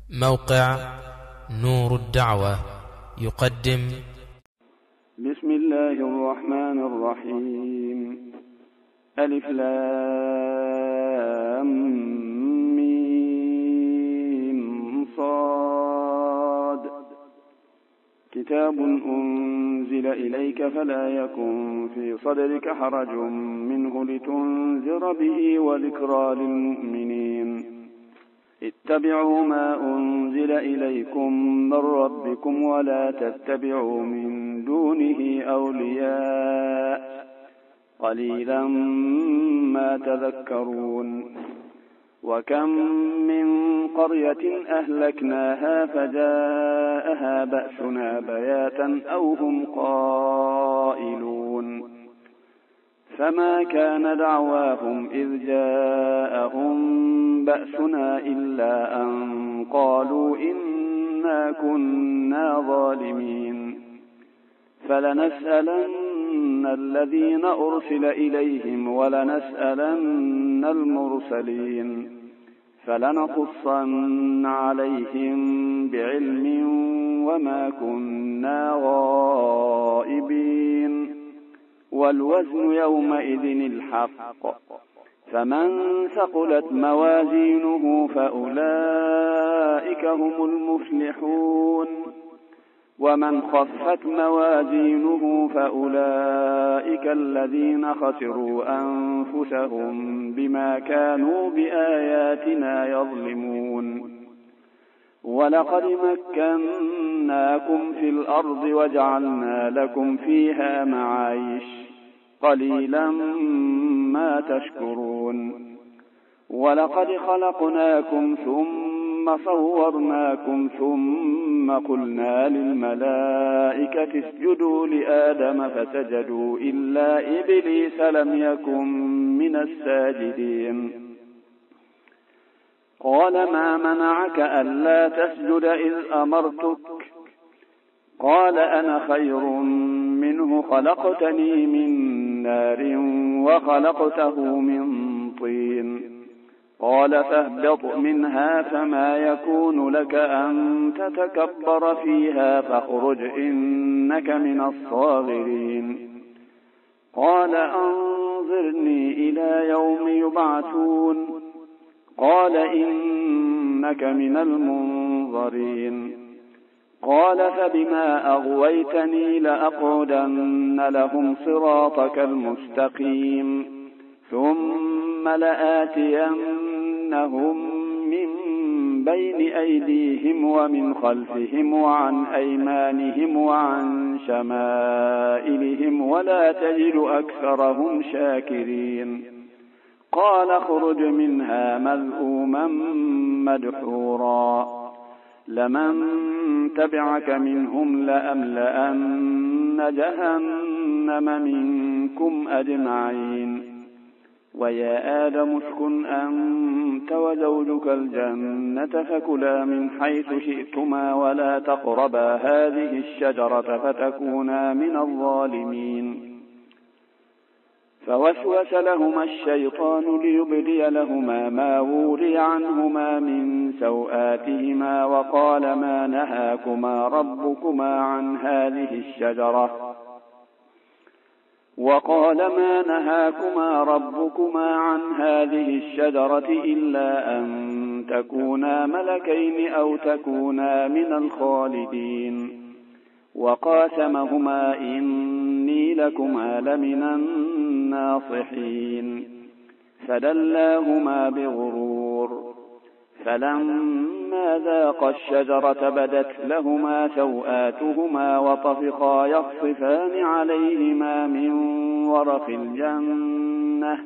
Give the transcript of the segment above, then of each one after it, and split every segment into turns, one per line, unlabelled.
موقع نور الدعوة يقدم
بسم الله الرحمن الرحيم. ألف لام ميم صاد. كتاب أنزل إليك فلا يكن في صدرك حرج منه لتنذر به وذكرى للمؤمنين. اتبعوا ما أنزل إليكم من ربكم ولا تتبعوا من دونه أولياء قليلا ما تذكرون. وكم من قرية أهلكناها فجاءها بأسنا بياتا أو هم قائلون. فما كان دعواهم إذ جاءهم بأسنا إلا أن قالوا إنا كنا ظالمين. فلنسألن الذين أرسل إليهم ولنسألن المرسلين فلنقصن عليهم بعلم وما كنا غائبين. والوزن يومئذ الحق. فمن ثقلت موازينه فأولئك هم المفلحون. ومن خفت موازينه فأولئك الذين خسروا أنفسهم بما كانوا بآياتنا يظلمون. ولقد مكناكم في الأرض وجعلنا لكم فيها معايش قليلا ما تشكرون. ولقد خلقناكم ثم صورناكم ثم قلنا للملائكة اسجدوا لآدم فسجدوا إلا إبليس لم يكن من الساجدين. قال ما منعك ألا تسجد إذ أمرتك؟ قال أنا خير منه خلقتني من نار وخلقته من طين. قال فاهبط منها فما يكون لك أن تتكبر فيها فاخرج إنك من الصاغرين. قال أنظرني إلى يوم يبعثون. قال إنك من المنظرين. قال فبما أغويتني لأقعدن لهم صراطك المستقيم ثم لآتينهم من بين أيديهم ومن خلفهم وعن أيمانهم وعن شمائلهم ولا تجد أكثرهم شاكرين. قال اخرج منها مذءوما مدحورا لمن تبعك منهم لأملأن جهنم منكم أجمعين. ويا آدم اسكن أنت وزوجك الجنة فكلا من حيث شئتما ولا تقربا هذه الشجرة فتكونا من الظالمين. فوسوس لهما الشيطان ليبدي لهما ما وري عنهما من سوآتهما وقال ما نهاكما ربكما عن هذه الشجرة إلا أن تكونا ملكين أو تكونا من الخالدين. وقاسمهما إني لكما لمن الناصحين. فدلاهما بغرور. فلما ذاقا الشجرة بدت لهما سوآتهما وطفقا يخصفان عليهما من ورق الجنة.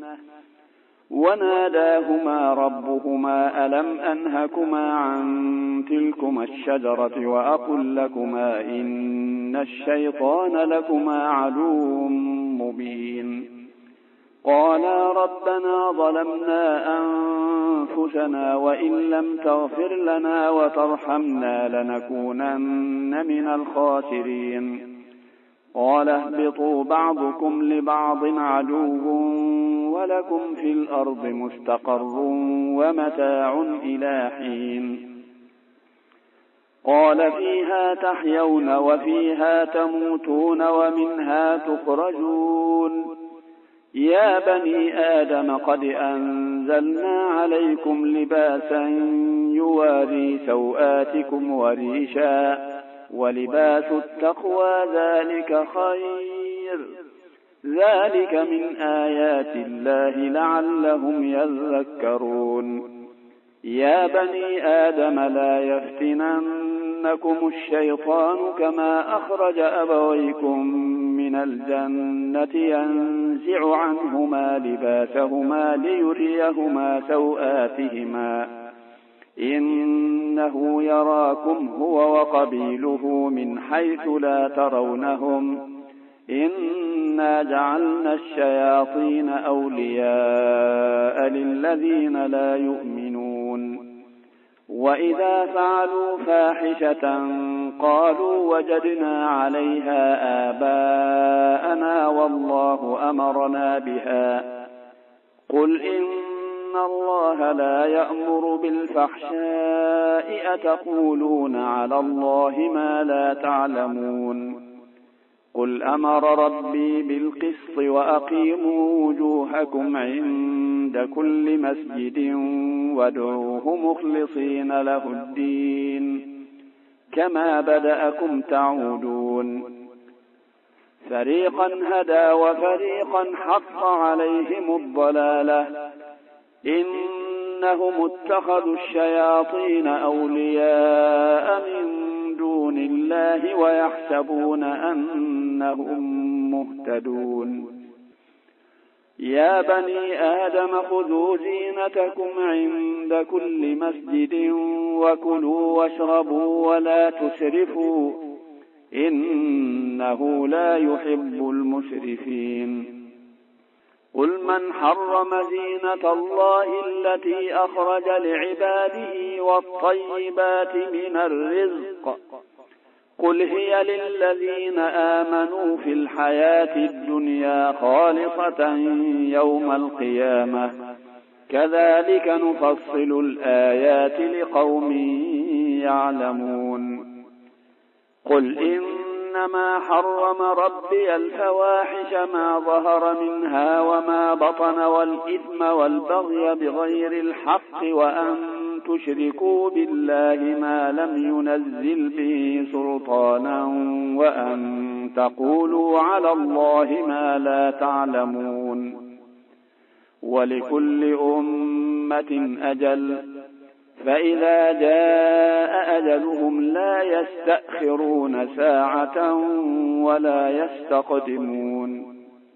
وناداهما ربهما ألم أنهكما عن تلكما الشجرة وأقل لكما إن الشيطان لكما عدو مبين. قالا ربنا ظلمنا أنفسنا وإن لم تغفر لنا وترحمنا لنكونن من الخاسرين. قال اهبطوا بعضكم لبعض عدو ولكم في الأرض مستقر ومتاع إلى حين. قال فيها تحيون وفيها تموتون ومنها تخرجون يا بني آدم قد أنزلنا عليكم لباسا يواري سوآتكم وريشا ولباس التقوى ذلك خير ذلك من آيات الله لعلهم يذكرون يا بني آدم لا يفتننكم الشيطان كما أخرج أبويكم من الجنة ينزع عنهما لباسهما ليريهما سوآتهما إنه يراكم هو وقبيله من حيث لا ترونهم إنا جعلنا الشياطين أولياء للذين لا يؤمنون وإذا فعلوا فاحشة قالوا وجدنا عليها آباءنا والله أمرنا بها قل إن الله لا يأمر بالفحشاء أتقولون على الله ما لا تعلمون قل أمر ربي بالقسط وأقيموا وجوهكم عند كل مسجد وادعوه مخلصين له الدين كما بدأكم تعودون فريقا هدى وفريقا حق عليهم الضلالة إنهم اتخذوا الشياطين أولياء من دون الله ويحسبون أنهم مهتدون يا بني آدم خذوا زينتكم عند كل مسجد وكلوا واشربوا ولا تسرفوا إنه لا يحب المسرفين قل من حرم زينة الله التي أخرج لعباده والطيبات من الرزق قل هي للذين آمنوا في الحياة الدنيا خالصة يوم القيامة كذلك نفصل الآيات لقوم يعلمون قل إنما حرم ربي الفواحش ما ظهر منها وما بطن والإثم والبغي بغير الحق وأن تشركوا بالله ما لم ينزل به سلطانا وأن تقولوا على الله ما لا تعلمون ولكل أمة أجل فإذا جاء أجلهم لا يستأخرون ساعة ولا يستقدمون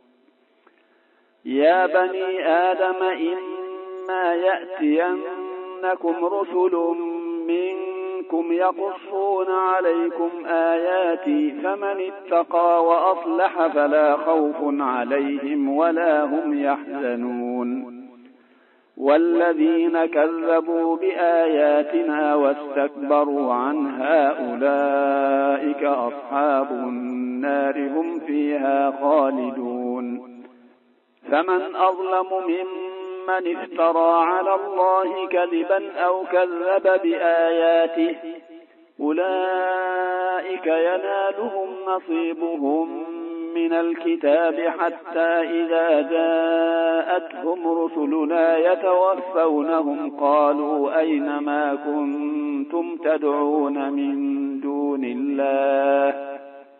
يا بني آدم إما يأتينكم رسل منكم يقصون عليكم آياتي فمن اتقى وأصلح فلا خوف عليهم ولا هم يحزنون والذين كذبوا بآياتنا واستكبروا عنها أولئك أصحاب النار هم فيها خالدون فمن أظلم ممن افترى على الله كذبا أو كذب بآياته أولئك ينالهم نصيبهم من الكتاب حتى إذا جاءتهم رسلنا يتوفونهم قالوا أين ما كنتم تدعون من دون الله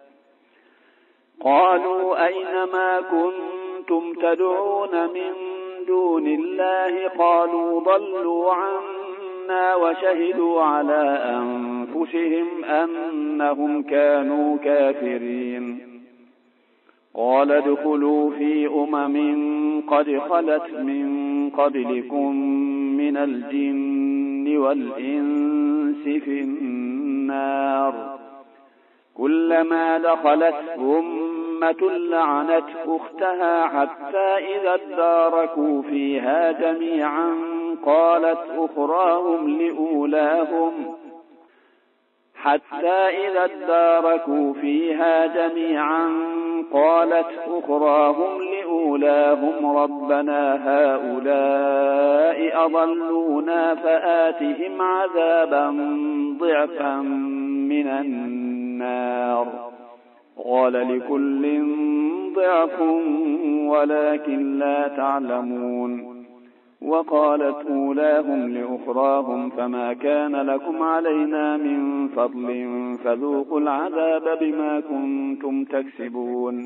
قالوا ضلوا عنا وشهدوا على أنفسهم أنهم كانوا كافرين قال ادخلوا في قد خلت من قبلكم من الجن والإنس في النار كلما دخلت أمة لعنت أختها حتى إذا اداركوا فيها جميعا قالت أخراهم لأولاهم حتى إذا اداركوا فيها جميعا قالت أخراهم لأولاهم ربنا هؤلاء أضلونا فآتهم عذابا ضعفا من النار قال لكل ضعف ولكن لا تعلمون. وقالت أولاهم لأخراهم فما كان لكم علينا من فضل فذوقوا العذاب بما كنتم تكسبون.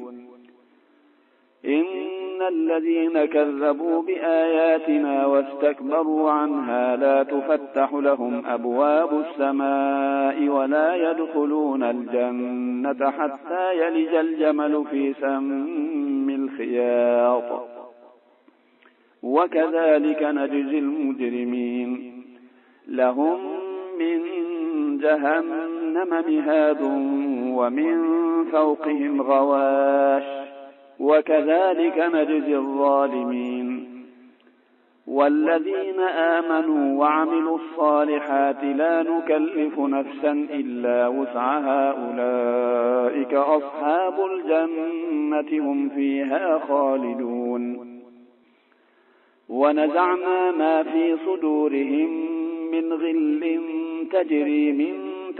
إن الذين كذبوا بآياتنا واستكبروا عنها لا تفتح لهم أبواب السماء ولا يدخلون الجنة حتى يلج الجمل في سم الخياط وكذلك نجزي المجرمين. لهم من جهنم مهاد ومن فوقهم غواش وكذلك نجزي الظالمين. والذين آمنوا وعملوا الصالحات لا نكلف نفسا إلا وسعها أولئك أصحاب الجنة هم فيها خالدون. ونزعنا ما في صدورهم من غل تجري من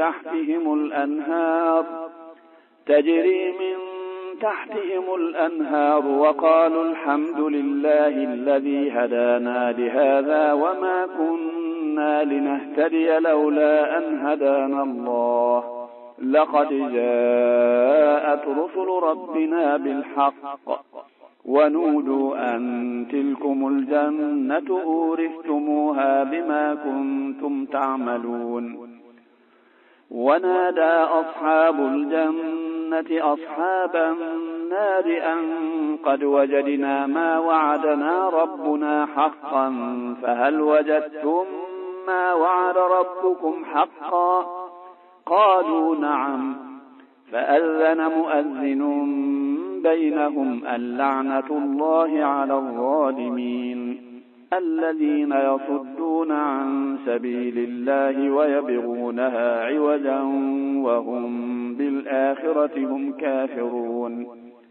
تحتهم الأنهار وقالوا الحمد لله الذي هدانا لهذا وما كنا لنهتدي لولا أن هدانا الله لقد جاءت رسل ربنا بالحق ونودوا أن تلكم الجنة أورثتموها بما كنتم تعملون. ونادى أصحاب الجنة أصحاب النار أن قد وجدنا ما وعدنا ربنا حقا فهل وجدتم ما وعد ربكم حقا قالوا نعم فأذن مؤذن بينهم اللعنة الله على الظالمين الذين يصدون عن سبيل الله ويبغونها عوجا وهم بالآخرة هم كافرون.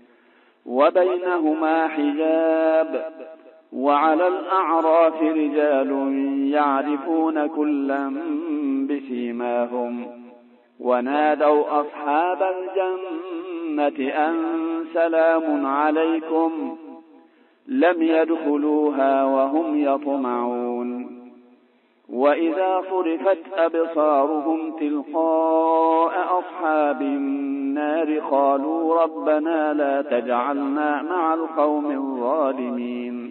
وبينهما حجاب وعلى الأعراف رجال يعرفون كلا بسيماهم ونادوا أصحاب الجنة أن سلام عليكم لم يدخلوها وهم يطمعون. وإذا صرفت أبصارهم تلقاء أصحاب النار قالوا ربنا لا تجعلنا مع القوم الظالمين.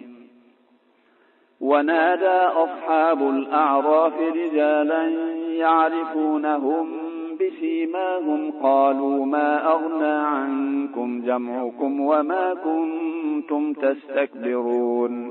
ونادى أصحاب الأعراف رجالا يعرفونهم بسيماهم قالوا ما أغنى عنكم جمعكم وما كنتم تستكبرون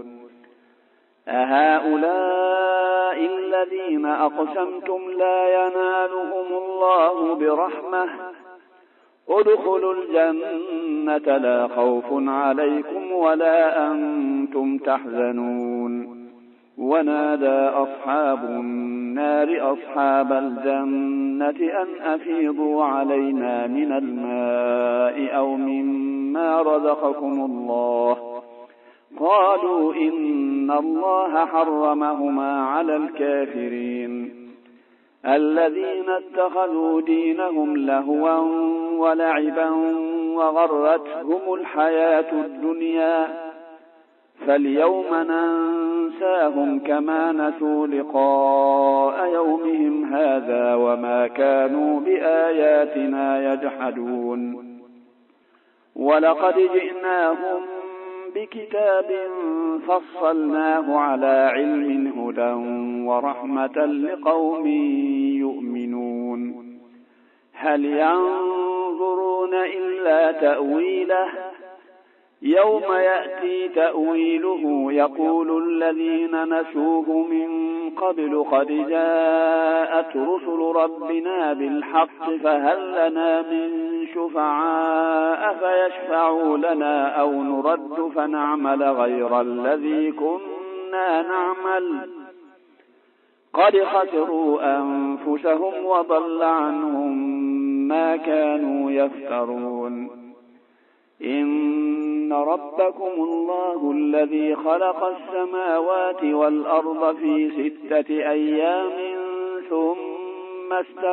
أهؤلاء الذين أقسمتم لا ينالهم الله برحمة ادخلوا الجنة لا خوف عليكم ولا أنتم تحزنون. ونادى أصحاب النار أصحاب الجنة أن أفيضوا علينا من الماء أو مما رزقكم الله قالوا إن الله حرمهما على الكافرين الذين اتخذوا دينهم لهوا ولعبا وغرتهم الحياة الدنيا فاليوم ننساهم كما نسوا لقاء يومهم هذا وما كانوا بآياتنا يجحدون. ولقد جئناهم بكتاب فصلناه على علم هدى ورحمة لقوم يؤمنون. هل ينظرون إلا تأويله يوم يأتي تأويله يقول الذين نسوه من قبل قد جاءت رسل ربنا بالحق فهل لنا من شفعاء فيشفعوا لنا أو نرد فنعمل غير الذي كنا نعمل قد خسروا أنفسهم وضل عنهم ما كانوا يفترون إن ربكم الله الذي خلق السماوات والأرض في 6 أيام ثم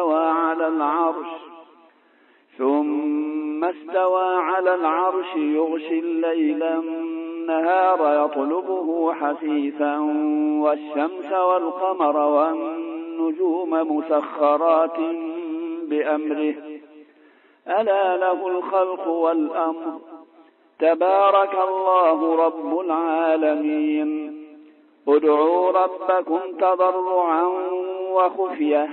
استوى على العرش يغشي الليل النهار يطلبه حثيثا والشمس والقمر والنجوم مسخرات بأمره ألا له الخلق والأمر تبارك الله رب العالمين ادعوا ربكم تضرعا وخفية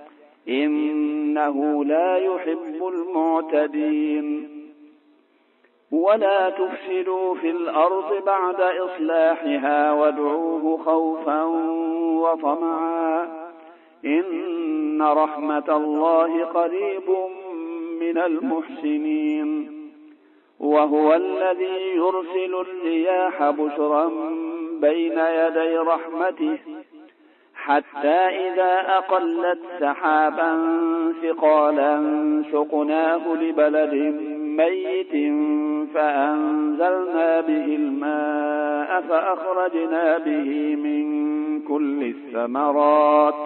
إنه لا يحب المعتدين ولا تفسدوا في الأرض بعد إصلاحها وادعوه خوفا وطمعا إن رحمة الله قريب من المحسنين وهو الذي يرسل الرياح بشرا بين يدي رحمته حتى إذا أقلت سحابا ثقالا سقناه لبلد ميت فأنزلنا به الماء فأخرجنا به من كل الثمرات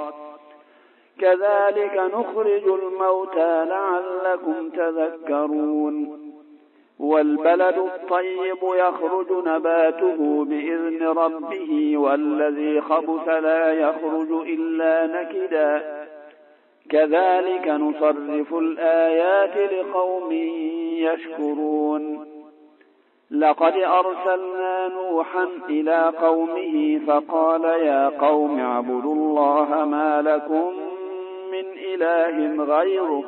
كذلك نخرج الموتى لعلكم تذكرون والبلد الطيب يخرج نباته بإذن ربه والذي خبث لا يخرج إلا نكدا كذلك نصرف الآيات لقوم يشكرون لقد أرسلنا نوحا إلى قومه فقال يا قوم اعبدوا الله ما لكم من إله غيره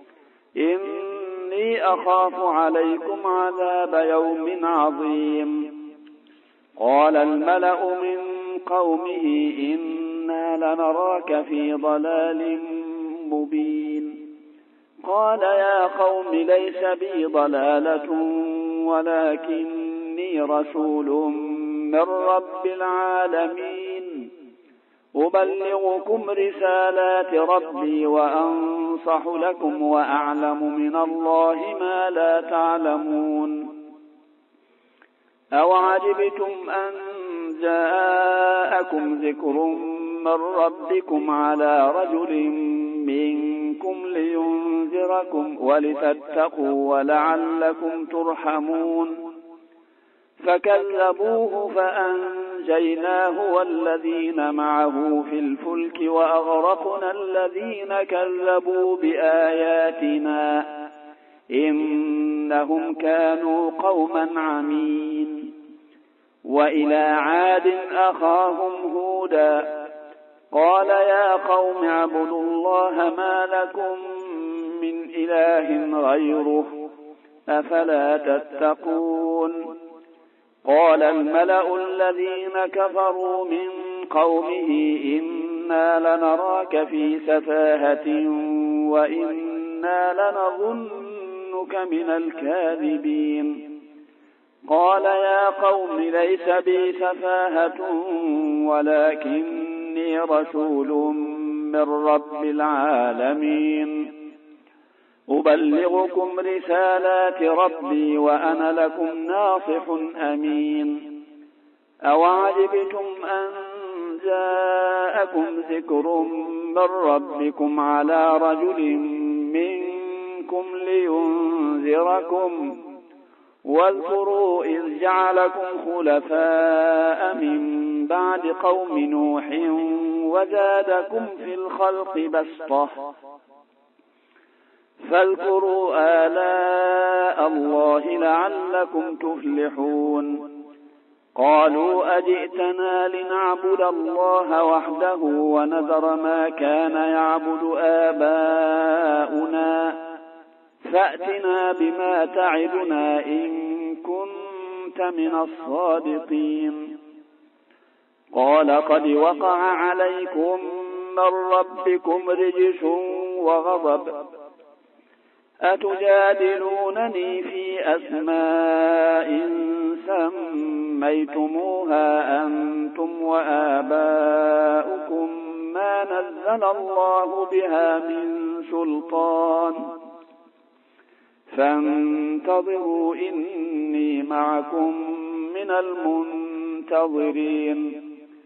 إني أخاف عليكم عذاب يوم عظيم قال الملأ من قومه إنا لنراك في ضلال مبين قال يا قوم ليس بي ضلالة ولكني رسول من رب العالمين أبلغكم رسالات ربي وأنصح لكم وأعلم من الله ما لا تعلمون أوعجبتم أن جاءكم ذكر من ربكم على رجل منكم لينذركم ولتتقوا ولعلكم ترحمون فكذبوه فأنجيناه والذين معه في الفلك وأغرقنا الذين كذبوا بآياتنا إنهم كانوا قوما عمين وإلى عاد أخاهم هودا قال يا قوم اعبدوا الله ما لكم من إله غيره أفلا تتقون قال الملأ الذين كفروا من قومه إنا لنراك في سفاهة وإنا لنظنك من الكاذبين قال يا قوم ليس بي سفاهة ولكني رسول من رب العالمين أبلغكم رسالات ربي وأنا لكم ناصح أمين أوعجبتم أن جاءكم ذكر من ربكم على رجل منكم لينذركم واذكروا إذ جعلكم خلفاء من بعد قوم نوح وزادكم في الخلق بسطة فاذكروا آلاء الله لعلكم تفلحون قالوا أجئتنا لنعبد الله وحده ونذر ما كان يعبد آباؤنا فأتنا بما تعدنا إن كنت من الصادقين قال قد وقع عليكم من ربكم رجس وغضب أتجادلونني في أسماء سميتموها أنتم وآباؤكم ما نزل الله بها من سلطان فانتظروا إني معكم من المنتظرين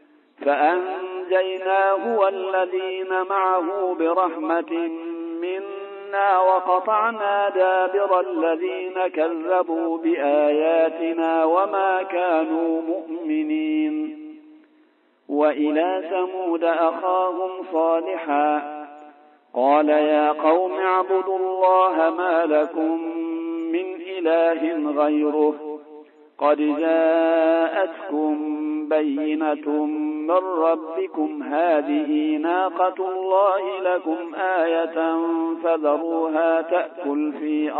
فأنجيناه والذين معه برحمة منا وقطعنا دابر الذين كذبوا بآياتنا وما كانوا مؤمنين وإلى ثمود أخاهم صالحا قال يا قوم اعبدوا الله ما لكم من إله غيره قد جاءتكم بينة من ربكم هذه ناقة الله لكم آية فذروها تأكل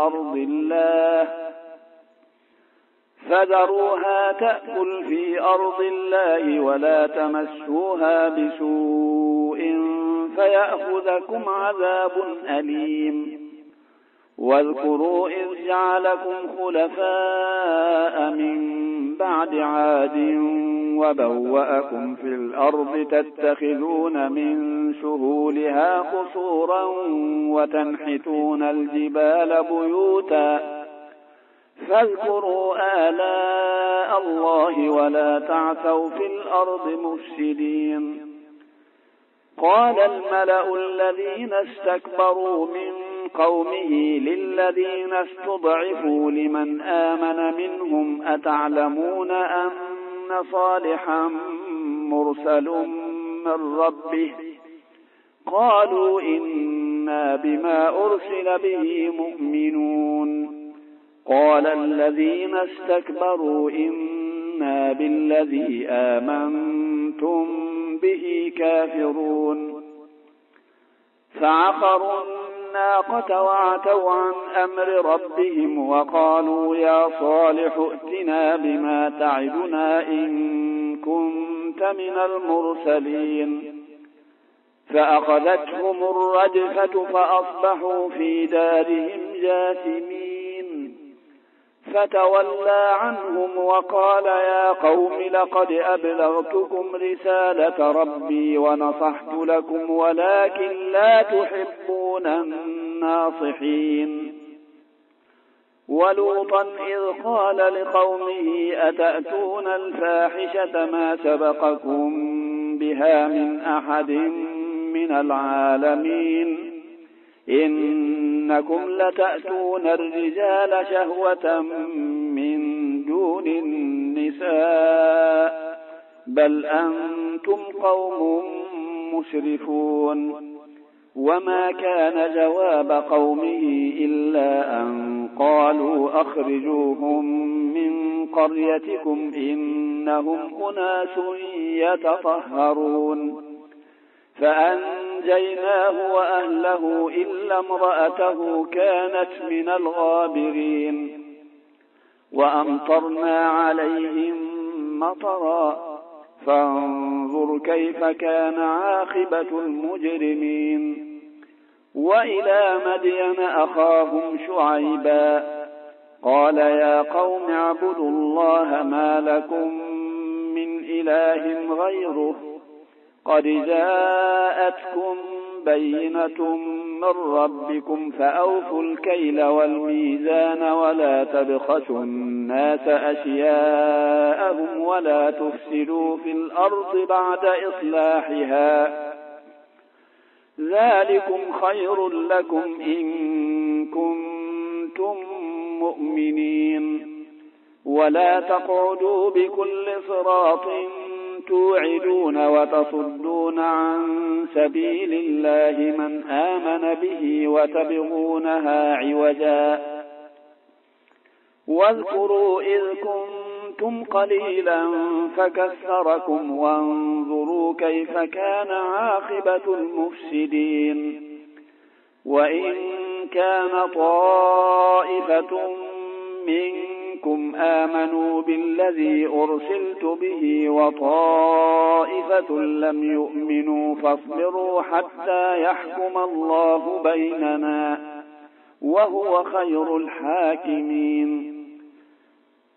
في أرض الله ولا تمسوها بسوء فيأخذكم عذاب أليم واذكروا إذ جعلكم خلفاء من بعد عاد وبوأكم في الأرض تتخذون من سهولها قصورا وتنحتون الجبال بيوتا فاذكروا آلاء الله ولا تعثوا في الأرض مفسدين قال الملأ الذين استكبروا من قومه للذين استضعفوا لمن آمن منهم أتعلمون أن صالحا مرسل من ربه قالوا إنا بما أرسل به مؤمنون قال الذين استكبروا إنا بالذي آمنتم به كافرون فعقروا الناقة وعتوا عن أمر ربهم وقالوا يا صالح ائتنا بما تعدنا إن كنت من المرسلين فأخذتهم الرجفة فأصبحوا في دارهم جاثمين فتولى عنهم وقال يا قوم لقد أبلغتكم رسالة ربي ونصحت لكم ولكن لا تحبون الناصحين ولوطا إذ قال لقومه أتأتون الفاحشة ما سبقكم بها من أحد من العالمين إنكم لتأتون الرجال شهوة من دون النساء بل أنتم قوم مسرفون وما كان جواب قومه إلا أن قالوا أخرجوهم من قريتكم إنهم أناس يتطهرون فأنجيناه وأهله إلا امرأته كانت من الغابرين وأمطرنا عليهم مطرا فانظر كيف كان عاقبة المجرمين وإلى مدين أخاهم شعيبا قال يا قوم اعبدوا الله ما لكم من إله غيره قد جاءتكم بينة من ربكم فأوفوا الكيل والميزان ولا تبخسوا الناس أشياءهم ولا تفسدوا في الأرض بعد إصلاحها ذلكم خير لكم إن كنتم مؤمنين ولا تقعدوا بكل صراط توعدون وتصدون عن سبيل الله من آمن به وتبغونها عوجا واذكروا إذ كنتم قليلا فكثركم وانظروا كيف كان عاقبة المفسدين وإن كان طائفة منكم آمنوا بالذي أرسلت به وطائفة لم يؤمنوا فاصبروا حتى يحكم الله بيننا وهو خير الحاكمين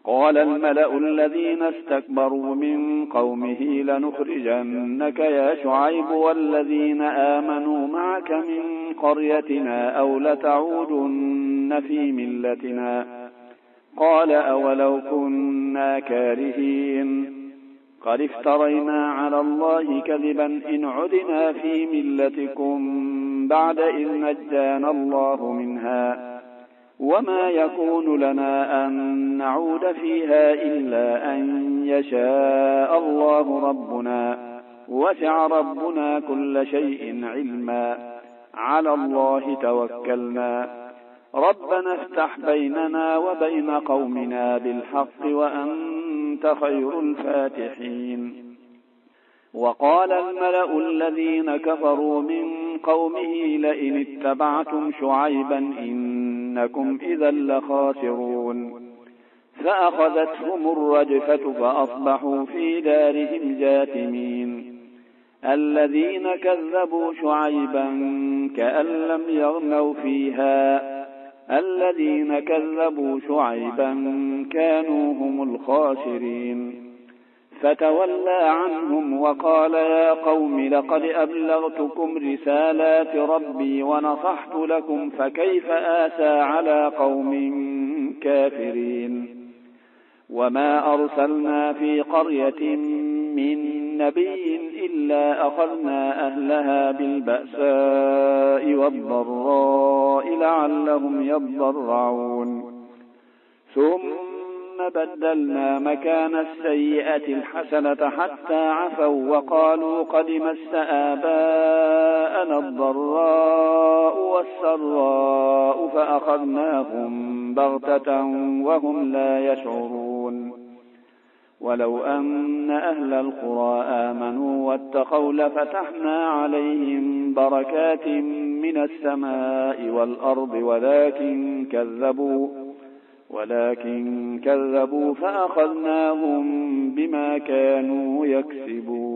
قال الملأ الذين استكبروا من قومه لنخرجنك يا شعيب والذين آمنوا معك من قريتنا أو لتعودن في ملتنا. قال أولو كنا كارهين قد افترينا على الله كذبا إن عدنا في ملتكم بعد إذ نجانا الله منها وما يكون لنا أن نعود فيها إلا أن يشاء الله ربنا وسع ربنا كل شيء علما على الله توكلنا ربنا افتح بيننا وبين قومنا بالحق وأنت خير الفاتحين. وقال الملأ الذين كفروا من قومه لئن اتبعتم شعيبا إنكم إذا لخاسرون. فأخذتهم الرجفة فأصبحوا في دارهم جاثمين. الذين كذبوا شعيبا كأن لم يغنوا فيها الذين كذبوا شعيبا كانوا هم الخاسرين. فتولى عنهم وقال يا قوم لقد أبلغتكم رسالات ربي ونصحت لكم فكيف آسى على قوم كافرين. وما أرسلنا في قرية من نبي إلا أخذنا أهلها بالبأساء والضراء لعلهم يضرعون. ثم بدلنا مكان السيئة الحسنة حتى عفوا وقالوا قد مس آباءنا الضراء والسراء فأخذناهم بغتة وهم لا يشعرون. ولو أن أهل القرى آمنوا واتقوا لفتحنا عليهم بركات من السماء والأرض ولكن كذبوا فأخذناهم بما كانوا يكسبون.